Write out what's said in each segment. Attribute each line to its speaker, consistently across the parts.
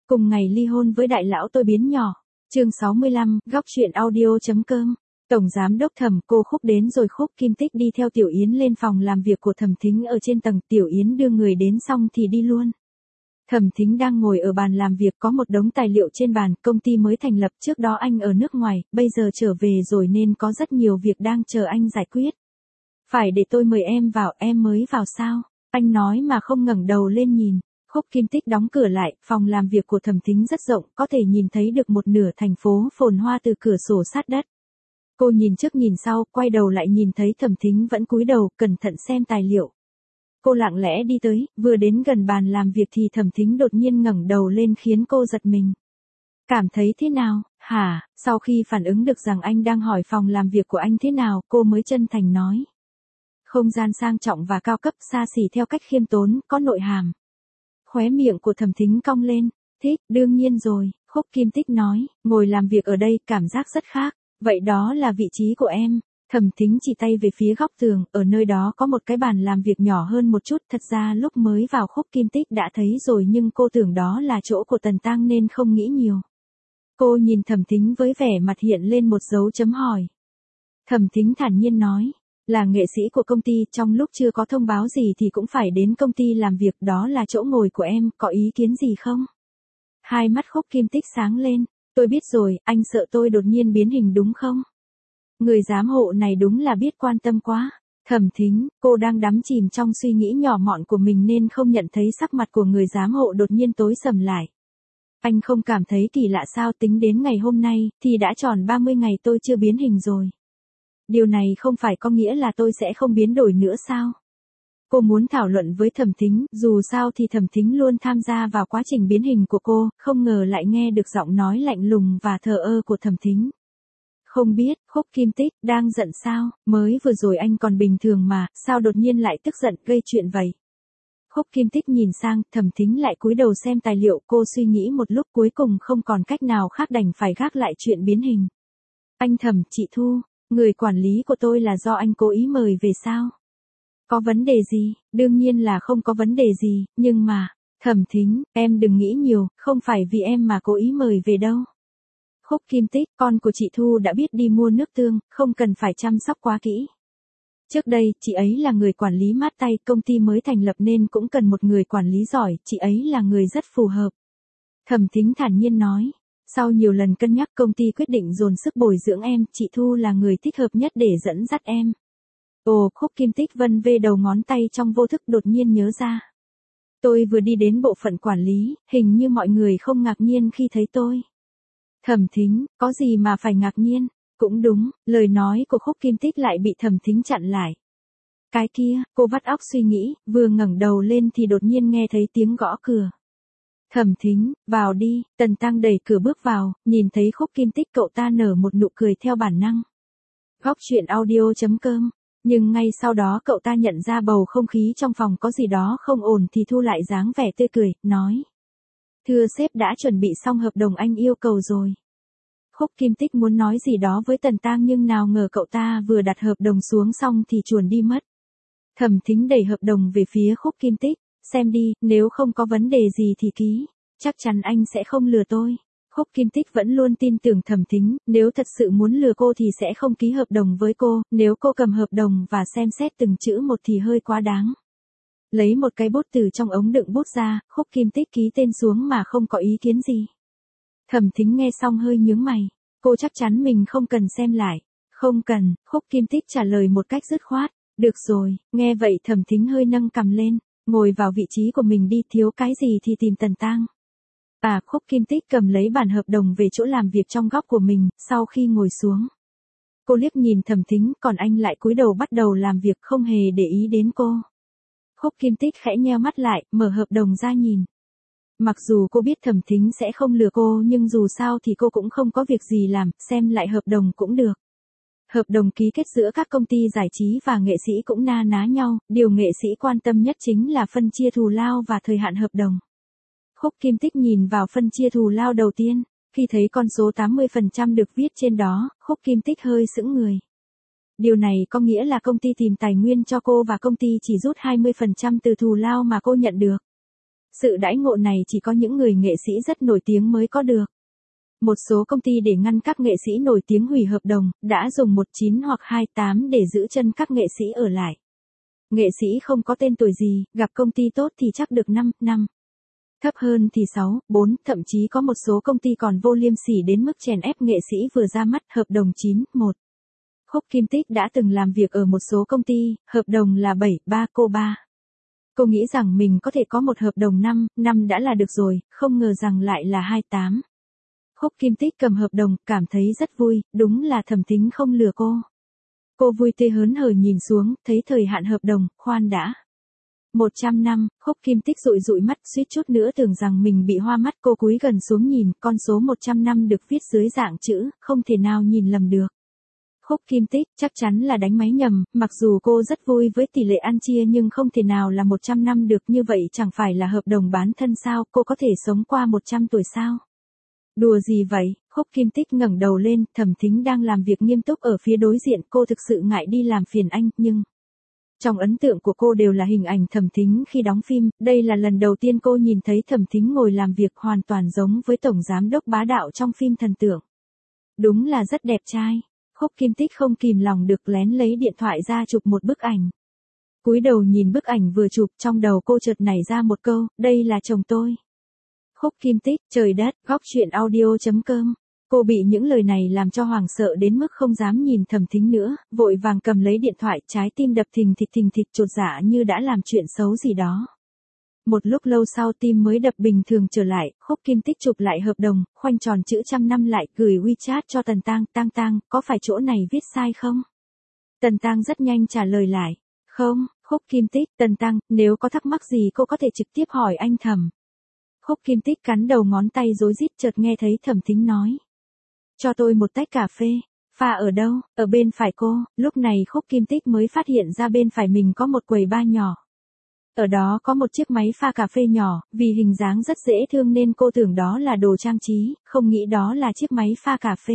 Speaker 1: Cùng ngày ly hôn với đại lão tôi biến nhỏ. Chương 65, góc truyện audio.com. Tổng giám đốc Thẩm, cô Khúc đến rồi. Khúc Kim Tích đi theo Tiểu Yến lên phòng làm việc của Thẩm Thính ở trên tầng. Tiểu Yến đưa người đến xong thì đi luôn. Thẩm Thính đang ngồi ở bàn làm việc, có một đống tài liệu trên bàn. Công ty mới thành lập, trước đó anh ở nước ngoài, bây giờ trở về rồi nên có rất nhiều việc đang chờ anh giải quyết. Phải để tôi mời em vào. Em mới vào sao? Anh nói mà không ngẩng đầu lên nhìn. Khúc Kim Tích đóng cửa lại. Phòng làm việc của Thẩm Thính rất rộng, có thể nhìn thấy được một nửa thành phố phồn hoa từ cửa sổ sát đất. Cô nhìn trước nhìn sau, quay đầu lại nhìn thấy Thẩm Thính vẫn cúi đầu, cẩn thận xem tài liệu. Cô lặng lẽ đi tới, vừa đến gần bàn làm việc thì Thẩm Thính đột nhiên ngẩng đầu lên khiến cô giật mình. Cảm thấy thế nào, hả? Sau khi phản ứng được rằng anh đang hỏi phòng làm việc của anh thế nào, cô mới chân thành nói. Không gian sang trọng và cao cấp, xa xỉ theo cách khiêm tốn, có nội hàm. Khóe miệng của Thẩm Thính cong lên. Thích, đương nhiên rồi, Khúc Kim Tích nói, ngồi làm việc ở đây cảm giác rất khác. Vậy đó là vị trí của em. Thẩm Thính chỉ tay về phía góc tường, ở nơi đó có một cái bàn làm việc nhỏ hơn một chút. Thật ra lúc mới vào Khúc Kim Tích đã thấy rồi nhưng cô tưởng đó là chỗ của Tần Tăng nên không nghĩ nhiều. Cô nhìn Thẩm Thính với vẻ mặt hiện lên một dấu chấm hỏi. Thẩm Thính thản nhiên nói, là nghệ sĩ của công ty, trong lúc chưa có thông báo gì thì cũng phải đến công ty làm việc, đó là chỗ ngồi của em, có ý kiến gì không? Hai mắt Khúc Kim Tích sáng lên, tôi biết rồi, anh sợ tôi đột nhiên biến hình đúng không? Người giám hộ này đúng là biết quan tâm quá. Thẩm Thính, cô đang đắm chìm trong suy nghĩ nhỏ mọn của mình nên không nhận thấy sắc mặt của người giám hộ đột nhiên tối sầm lại. Anh không cảm thấy kỳ lạ sao? Tính đến ngày hôm nay thì đã tròn 30 ngày tôi chưa biến hình rồi. Điều này không phải có nghĩa là tôi sẽ không biến đổi nữa sao? Cô muốn thảo luận với Thẩm Thính, dù sao thì Thẩm Thính luôn tham gia vào quá trình biến hình của cô, không ngờ lại nghe được giọng nói lạnh lùng và thờ ơ của Thẩm Thính. Không biết, Khúc Kim Tích, đang giận sao? Mới vừa rồi anh còn bình thường mà, sao đột nhiên lại tức giận, gây chuyện vậy? Khúc Kim Tích nhìn sang, Thẩm Thính lại cúi đầu xem tài liệu, cô suy nghĩ một lúc cuối cùng không còn cách nào khác đành phải gác lại chuyện biến hình. Anh Thẩm, chị Thu, người quản lý của tôi là do anh cố ý mời về sao? Có vấn đề gì? Đương nhiên là không có vấn đề gì, nhưng mà, Thẩm Thính, em đừng nghĩ nhiều, không phải vì em mà cố ý mời về đâu. Khúc Kim Tích, con của chị Thu đã biết đi mua nước tương, không cần phải chăm sóc quá kỹ. Trước đây, chị ấy là người quản lý mát tay, công ty mới thành lập nên cũng cần một người quản lý giỏi, chị ấy là người rất phù hợp. Thẩm Thính thản nhiên nói, sau nhiều lần cân nhắc công ty quyết định dồn sức bồi dưỡng em, chị Thu là người thích hợp nhất để dẫn dắt em. Ồ, Khúc Kim Tích vân vê đầu ngón tay trong vô thức đột nhiên nhớ ra. Tôi vừa đi đến bộ phận quản lý, hình như mọi người không ngạc nhiên khi thấy tôi. Thẩm Thính, có gì mà phải ngạc nhiên? Cũng đúng, lời nói của Khúc Kim Tích lại bị Thẩm Thính chặn lại. Cái kia, cô vắt óc suy nghĩ, vừa ngẩng đầu lên thì đột nhiên nghe thấy tiếng gõ cửa. Thẩm Thính, vào đi. Tần Tăng đẩy cửa bước vào, nhìn thấy Khúc Kim Tích cậu ta nở một nụ cười theo bản năng. Góc truyện audio.com. Nhưng ngay sau đó cậu ta nhận ra bầu không khí trong phòng có gì đó không ổn thì thu lại dáng vẻ tươi cười, nói. Thưa sếp, đã chuẩn bị xong hợp đồng anh yêu cầu rồi. Khúc Kim Tích muốn nói gì đó với Tần Tăng nhưng nào ngờ cậu ta vừa đặt hợp đồng xuống xong thì chuồn đi mất. Thẩm Thính đẩy hợp đồng về phía Khúc Kim Tích, xem đi, nếu không có vấn đề gì thì ký, chắc chắn anh sẽ không lừa tôi. Khúc Kim Tích vẫn luôn tin tưởng Thẩm Thính, nếu thật sự muốn lừa cô thì sẽ không ký hợp đồng với cô, nếu cô cầm hợp đồng và xem xét từng chữ một thì hơi quá đáng. Lấy một cái bút từ trong ống đựng bút ra, Khúc Kim Tích ký tên xuống mà không có ý kiến gì. Thẩm Thính nghe xong hơi nhướng mày, cô chắc chắn mình không cần xem lại. Không cần, Khúc Kim Tích trả lời một cách dứt khoát. Được rồi, nghe vậy Thẩm Thính hơi nâng cằm lên, ngồi vào vị trí của mình đi, thiếu cái gì thì tìm Tần Tăng. Khúc Kim Tích cầm lấy bản hợp đồng về chỗ làm việc trong góc của mình, sau khi ngồi xuống. Cô liếc nhìn Thẩm Thính, còn anh lại cúi đầu bắt đầu làm việc không hề để ý đến cô. Khúc Kim Tích khẽ nheo mắt lại, mở hợp đồng ra nhìn. Mặc dù cô biết Thẩm Thính sẽ không lừa cô nhưng dù sao thì cô cũng không có việc gì làm, xem lại hợp đồng cũng được. Hợp đồng ký kết giữa các công ty giải trí và nghệ sĩ cũng na ná nhau, điều nghệ sĩ quan tâm nhất chính là phân chia thù lao và thời hạn hợp đồng. Khúc Kim Tích nhìn vào phân chia thù lao đầu tiên, khi thấy con số 80% được viết trên đó, Khúc Kim Tích hơi sững người. Điều này có nghĩa là công ty tìm tài nguyên cho cô và công ty chỉ rút 20% từ thù lao mà cô nhận được. Sự đãi ngộ này chỉ có những người nghệ sĩ rất nổi tiếng mới có được. Một số công ty để ngăn các nghệ sĩ nổi tiếng hủy hợp đồng, đã dùng 19 hoặc 28 để giữ chân các nghệ sĩ ở lại. Nghệ sĩ không có tên tuổi gì, gặp công ty tốt thì chắc được 5 năm. Thấp hơn thì 6, 4, thậm chí có một số công ty còn vô liêm sỉ đến mức chèn ép nghệ sĩ vừa ra mắt hợp đồng 9, 1. Khúc Kim Tích đã từng làm việc ở một số công ty, hợp đồng là 7, 3 cô 3. Cô nghĩ rằng mình có thể có một hợp đồng 5, năm đã là được rồi, không ngờ rằng lại là 28. Khúc Kim Tích cầm hợp đồng, cảm thấy rất vui, đúng là Thẩm Thính không lừa cô. Cô vui tươi hớn hở nhìn xuống, thấy thời hạn hợp đồng, khoan đã. 100 năm, Khúc Kim Tích dụi dụi mắt suýt chút nữa tưởng rằng mình bị hoa mắt, cô cúi gần xuống nhìn, con số 100 năm được viết dưới dạng chữ, không thể nào nhìn lầm được. Khúc Kim Tích chắc chắn là đánh máy nhầm, mặc dù cô rất vui với tỷ lệ ăn chia nhưng không thể nào là 100 năm được, như vậy chẳng phải là hợp đồng bán thân sao, cô có thể sống qua 100 tuổi sao? Đùa gì vậy? Khúc Kim Tích ngẩng đầu lên, Thẩm Thính đang làm việc nghiêm túc ở phía đối diện, cô thực sự ngại đi làm phiền anh, nhưng trong ấn tượng của cô đều là hình ảnh Thẩm Thính khi đóng phim, đây là lần đầu tiên cô nhìn thấy Thẩm Thính ngồi làm việc hoàn toàn giống với tổng giám đốc bá đạo trong phim thần tượng. Đúng là rất đẹp trai. Khúc Kim Tích không kìm lòng được lén lấy điện thoại ra chụp một bức ảnh. Cúi đầu nhìn bức ảnh vừa chụp, trong đầu cô chợt nảy ra một câu, đây là chồng tôi. Khúc Kim Tích, trời đất, góc chuyện audio.com. Cô bị những lời này làm cho hoảng sợ đến mức không dám nhìn Thẩm Thính nữa, vội vàng cầm lấy điện thoại, trái tim đập thình thịch chột dạ như đã làm chuyện xấu gì đó. Một lúc lâu sau tim mới đập bình thường trở lại, Khúc Kim Tích chụp lại hợp đồng, khoanh tròn chữ 100 năm lại, gửi WeChat cho Tần Tang, Tang, có phải chỗ này viết sai không? Tần Tang rất nhanh trả lời lại, không, Khúc Kim Tích, Tần Tang, nếu có thắc mắc gì cô có thể trực tiếp hỏi anh Thẩm. Khúc Kim Tích cắn đầu ngón tay rối rít, chợt nghe thấy Thẩm Thính nói. Cho tôi một tách cà phê. Pha ở đâu? Ở bên phải cô. Lúc này Khúc Kim Tích mới phát hiện ra bên phải mình có một quầy bar nhỏ. Ở đó có một chiếc máy pha cà phê nhỏ, vì hình dáng rất dễ thương nên cô tưởng đó là đồ trang trí, không nghĩ đó là chiếc máy pha cà phê.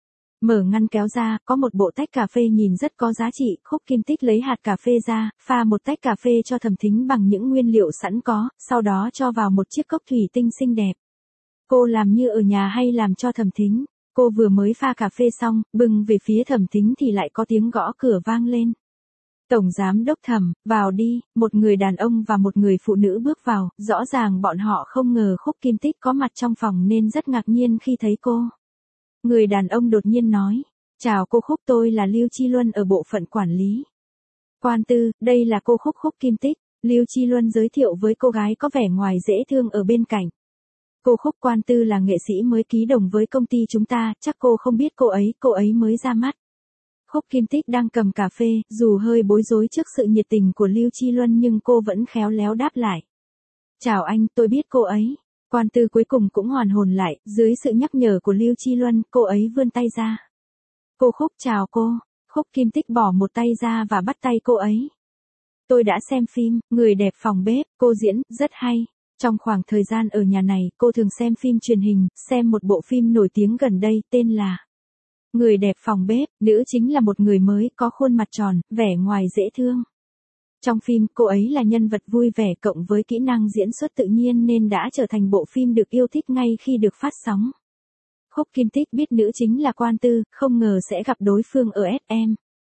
Speaker 1: Mở ngăn kéo ra, có một bộ tách cà phê nhìn rất có giá trị, Khúc Kim Tích lấy hạt cà phê ra, pha một tách cà phê cho Thẩm Thính bằng những nguyên liệu sẵn có, sau đó cho vào một chiếc cốc thủy tinh xinh đẹp. Cô làm như ở nhà hay làm cho Thẩm Thính? Cô vừa mới pha cà phê xong, bưng về phía Thẩm Thính thì lại có tiếng gõ cửa vang lên. Tổng giám đốc Thẩm, vào đi, một người đàn ông và một người phụ nữ bước vào, rõ ràng bọn họ không ngờ Khúc Kim Tích có mặt trong phòng nên rất ngạc nhiên khi thấy cô. Người đàn ông đột nhiên nói, chào cô Khúc, tôi là Lưu Chi Luân ở bộ phận quản lý. Quan tư, đây là cô Khúc. Khúc Kim Tích, Lưu Chi Luân giới thiệu với cô gái có vẻ ngoài dễ thương ở bên cạnh. Cô Khúc, quan tư là nghệ sĩ mới ký đồng với công ty chúng ta, chắc cô không biết cô ấy mới ra mắt. Khúc Kim Tích đang cầm cà phê, dù hơi bối rối trước sự nhiệt tình của Lưu Chi Luân nhưng cô vẫn khéo léo đáp lại. Chào anh, tôi biết cô ấy. Quan tư cuối cùng cũng hoàn hồn lại, dưới sự nhắc nhở của Lưu Chi Luân, cô ấy vươn tay ra. Cô Khúc chào cô. Khúc Kim Tích bỏ một tay ra và bắt tay cô ấy. Tôi đã xem phim, Người đẹp phòng bếp, cô diễn, rất hay. Trong khoảng thời gian ở nhà này, cô thường xem phim truyền hình, xem một bộ phim nổi tiếng gần đây, tên là Người đẹp phòng bếp, nữ chính là một người mới, có khuôn mặt tròn, vẻ ngoài dễ thương. Trong phim, cô ấy là nhân vật vui vẻ cộng với kỹ năng diễn xuất tự nhiên nên đã trở thành bộ phim được yêu thích ngay khi được phát sóng. Khúc Kim Tích biết nữ chính là quan tư, không ngờ sẽ gặp đối phương ở SM.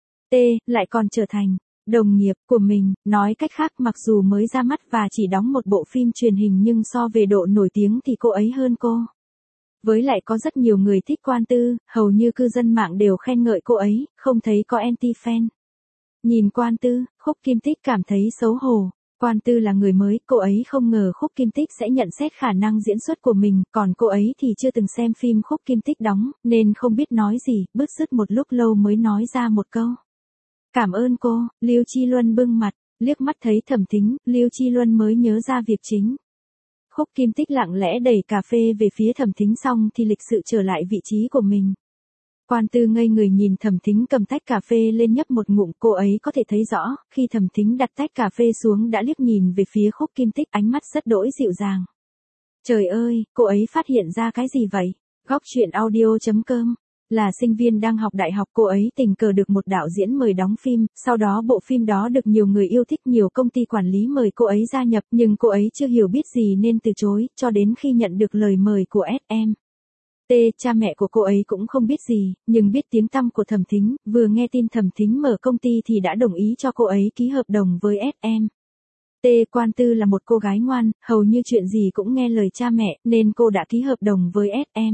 Speaker 1: Lại còn trở thành đồng nghiệp của mình, nói cách khác mặc dù mới ra mắt và chỉ đóng một bộ phim truyền hình nhưng so về độ nổi tiếng thì cô ấy hơn cô. Với lại có rất nhiều người thích quan tư, hầu như cư dân mạng đều khen ngợi cô ấy, không thấy có anti-fan. Nhìn quan tư, Khúc Kim Tích cảm thấy xấu hổ. Quan tư là người mới, cô ấy không ngờ Khúc Kim Tích sẽ nhận xét khả năng diễn xuất của mình, còn cô ấy thì chưa từng xem phim Khúc Kim Tích đóng, nên không biết nói gì, bứt rứt một lúc lâu mới nói ra một câu. Cảm ơn cô. Lưu Chi Luân bưng mặt, liếc mắt thấy Thẩm Thính, Lưu Chi Luân mới nhớ ra việc chính. Khúc Kim Tích lặng lẽ đẩy cà phê về phía Thẩm Thính xong thì lịch sự trở lại vị trí của mình. Quan tư ngây người nhìn Thẩm Thính cầm tách cà phê lên nhấp một ngụm, cô ấy có thể thấy rõ, khi Thẩm Thính đặt tách cà phê xuống đã liếc nhìn về phía Khúc Kim Tích, ánh mắt rất đỗi dịu dàng. Trời ơi, cô ấy phát hiện ra cái gì vậy? Góc chuyện audio.com Là sinh viên đang học đại học, cô ấy tình cờ được một đạo diễn mời đóng phim, sau đó bộ phim đó được nhiều người yêu thích, nhiều công ty quản lý mời cô ấy gia nhập, nhưng cô ấy chưa hiểu biết gì nên từ chối, cho đến khi nhận được lời mời của SM. Cha mẹ của cô ấy cũng không biết gì, nhưng biết tiếng tăm của Thẩm Thính, vừa nghe tin Thẩm Thính mở công ty thì đã đồng ý cho cô ấy ký hợp đồng với SM. Quan Tư là một cô gái ngoan, hầu như chuyện gì cũng nghe lời cha mẹ, nên cô đã ký hợp đồng với SM.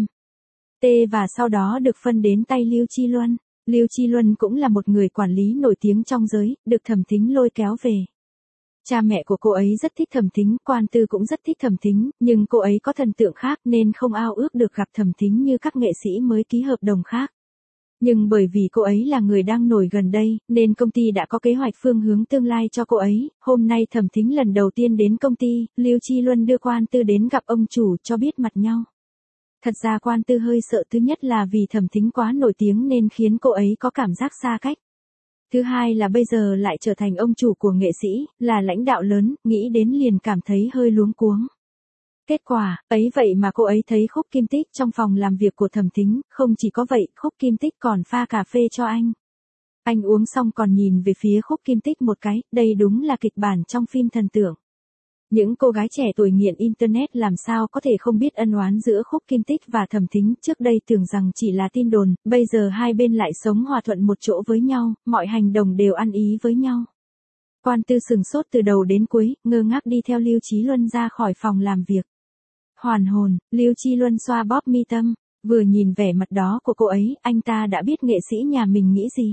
Speaker 1: Và sau đó được phân đến tay Lưu Chi Luân. Lưu Chi Luân cũng là một người quản lý nổi tiếng trong giới, được Thẩm Thính lôi kéo về. Cha mẹ của cô ấy rất thích Thẩm Thính, Quan Tư cũng rất thích Thẩm Thính, nhưng cô ấy có thần tượng khác nên không ao ước được gặp Thẩm Thính như các nghệ sĩ mới ký hợp đồng khác. Nhưng bởi vì cô ấy là người đang nổi gần đây, nên công ty đã có kế hoạch phương hướng tương lai cho cô ấy. Hôm nay Thẩm Thính lần đầu tiên đến công ty, Lưu Chi Luân đưa Quan Tư đến gặp ông chủ cho biết mặt nhau. Thật ra Quan Tư hơi sợ, thứ nhất là vì Thẩm Thính quá nổi tiếng nên khiến cô ấy có cảm giác xa cách. Thứ hai là bây giờ lại trở thành ông chủ của nghệ sĩ, là lãnh đạo lớn, nghĩ đến liền cảm thấy hơi luống cuống. Kết quả, ấy vậy mà cô ấy thấy Khúc Kim Tích trong phòng làm việc của Thẩm Thính, không chỉ có vậy, Khúc Kim Tích còn pha cà phê cho anh. Anh uống xong còn nhìn về phía Khúc Kim Tích một cái, đây đúng là kịch bản trong phim thần tượng. Những cô gái trẻ tuổi nghiện Internet làm sao có thể không biết ân oán giữa Khúc Kim Tích và Thẩm Thính, trước đây tưởng rằng chỉ là tin đồn, bây giờ hai bên lại sống hòa thuận một chỗ với nhau, mọi hành động đều ăn ý với nhau. Quan Tư sừng sốt từ đầu đến cuối, ngơ ngác đi theo Lưu Chí Luân ra khỏi phòng làm việc. Hoàn hồn, Lưu Chi Luân xoa bóp mi tâm, vừa nhìn vẻ mặt đó của cô ấy, anh ta đã biết nghệ sĩ nhà mình nghĩ gì.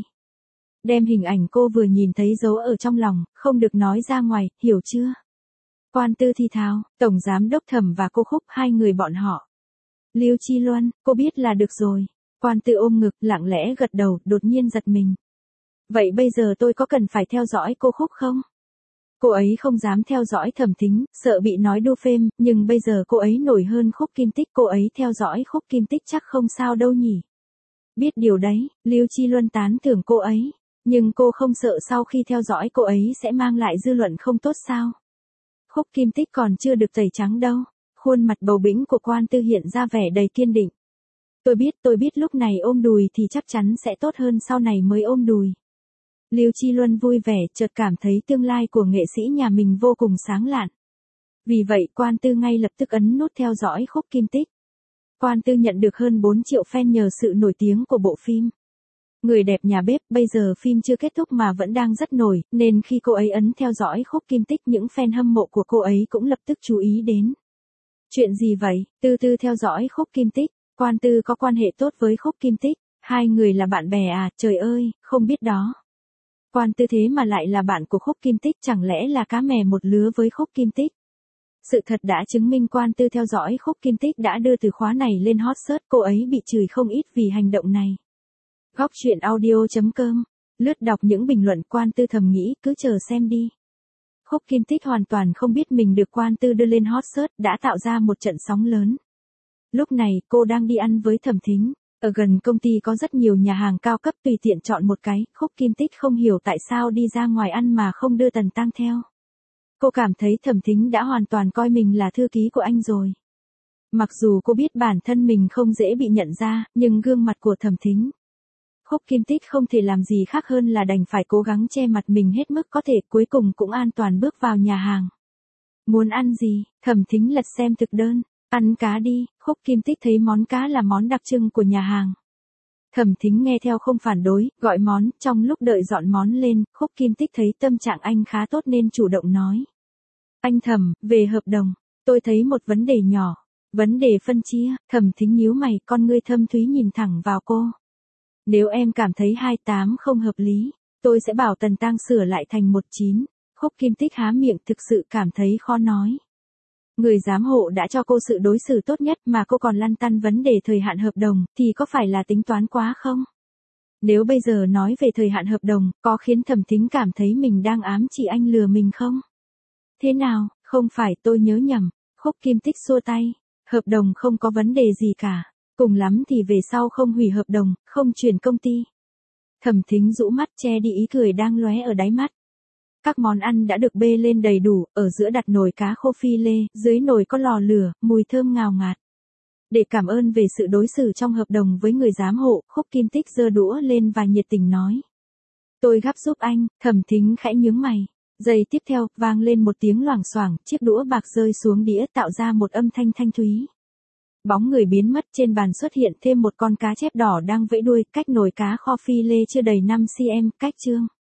Speaker 1: Đem hình ảnh cô vừa nhìn thấy giấu ở trong lòng, không được nói ra ngoài, hiểu chưa? Quan Tư thì thào, Tổng Giám Đốc Thẩm và cô Khúc, hai người bọn họ. Lưu Chi Luân, cô biết là được rồi. Quan Tư ôm ngực, lặng lẽ gật đầu, đột nhiên giật mình. Vậy bây giờ tôi có cần phải theo dõi cô Khúc không? Cô ấy không dám theo dõi Thẩm Thính, sợ bị nói đu phêm, nhưng bây giờ cô ấy nổi hơn Khúc Kim Tích, cô ấy theo dõi Khúc Kim Tích chắc không sao đâu nhỉ. Biết điều đấy, Lưu Chi Luân tán thưởng cô ấy, nhưng cô không sợ sau khi theo dõi cô ấy sẽ mang lại dư luận không tốt sao? Khúc Kim Tích còn chưa được tẩy trắng đâu. Khuôn mặt bầu bĩnh của Quan Tư hiện ra vẻ đầy kiên định. Tôi biết lúc này ôm đùi thì chắc chắn sẽ tốt hơn sau này mới ôm đùi. Lưu Chi Luân vui vẻ, chợt cảm thấy tương lai của nghệ sĩ nhà mình vô cùng sáng lạn. Vì vậy Quan Tư ngay lập tức ấn nút theo dõi Khúc Kim Tích. Quan Tư nhận được hơn 4 triệu fan nhờ sự nổi tiếng của bộ phim. Người đẹp nhà bếp, bây giờ phim chưa kết thúc mà vẫn đang rất nổi, nên khi cô ấy ấn theo dõi Khúc Kim Tích, những fan hâm mộ của cô ấy cũng lập tức chú ý đến. Chuyện gì vậy? Tư theo dõi Khúc Kim Tích. Quan Tư có quan hệ tốt với Khúc Kim Tích. Hai người là bạn bè à? Trời ơi, không biết đó. Quan Tư thế mà lại là bạn của Khúc Kim Tích, chẳng lẽ là cá mè một lứa với Khúc Kim Tích? Sự thật đã chứng minh Quan Tư theo dõi Khúc Kim Tích đã đưa từ khóa này lên hot search, cô ấy bị chửi không ít vì hành động này. Góc truyện audio.com. Lướt đọc những bình luận, Quan Tư thầm nghĩ, cứ chờ xem đi. Khúc Kim Tích hoàn toàn không biết mình được Quan Tư đưa lên hot search, đã tạo ra một trận sóng lớn. Lúc này, cô đang đi ăn với Thẩm Thính. Ở gần công ty có rất nhiều nhà hàng cao cấp, tùy tiện chọn một cái. Khúc Kim Tích không hiểu tại sao đi ra ngoài ăn mà không đưa Tần Tăng theo. Cô cảm thấy Thẩm Thính đã hoàn toàn coi mình là thư ký của anh rồi. Mặc dù cô biết bản thân mình không dễ bị nhận ra, nhưng gương mặt của Thẩm Thính. Khúc Kim Tích không thể làm gì khác hơn là đành phải cố gắng che mặt mình hết mức có thể, cuối cùng cũng an toàn bước vào nhà hàng. Muốn ăn gì? Thẩm Thính lật xem thực đơn. Ăn cá đi. Khúc Kim Tích thấy món cá là món đặc trưng của nhà hàng. Thẩm Thính nghe theo không phản đối, gọi món. Trong lúc đợi dọn món lên, Khúc Kim Tích thấy tâm trạng anh khá tốt nên chủ động nói. Anh Thẩm, về hợp đồng, tôi thấy một vấn đề nhỏ. Vấn đề phân chia. Thẩm Thính nhíu mày, con ngươi thâm thúy nhìn thẳng vào cô. Nếu em cảm thấy 28 không hợp lý, tôi sẽ bảo Tần Tăng sửa lại thành 19. Khúc Kim Tích há miệng, thực sự cảm thấy khó nói. Người giám hộ đã cho cô sự đối xử tốt nhất mà cô còn lăn tăn vấn đề thời hạn hợp đồng, thì có phải là tính toán quá không? Nếu bây giờ nói về thời hạn hợp đồng, có khiến Thẩm Thính cảm thấy mình đang ám chỉ anh lừa mình không? Thế nào, không phải tôi nhớ nhầm. Khúc Kim Tích xua tay. Hợp đồng không có vấn đề gì cả. Cùng lắm thì về sau không hủy hợp đồng, không chuyển công ty. Thẩm Thính rũ mắt che đi ý cười đang lóe ở đáy mắt. Các món ăn đã được bê lên đầy đủ, ở giữa đặt nồi cá khô phi lê, dưới nồi có lò lửa, mùi thơm ngào ngạt. Để cảm ơn về sự đối xử trong hợp đồng với người giám hộ, Khúc Kim Tích giơ đũa lên và nhiệt tình nói. Tôi gắp giúp anh. Thẩm Thính khẽ nhướng mày. Giây tiếp theo, vang lên một tiếng loảng xoảng, chiếc đũa bạc rơi xuống đĩa tạo ra một âm thanh thanh thúy. Bóng người biến mất, trên bàn xuất hiện thêm một con cá chép đỏ đang vẫy đuôi, cách nồi cá kho phi lê chưa đầy 5 cm, cách chương.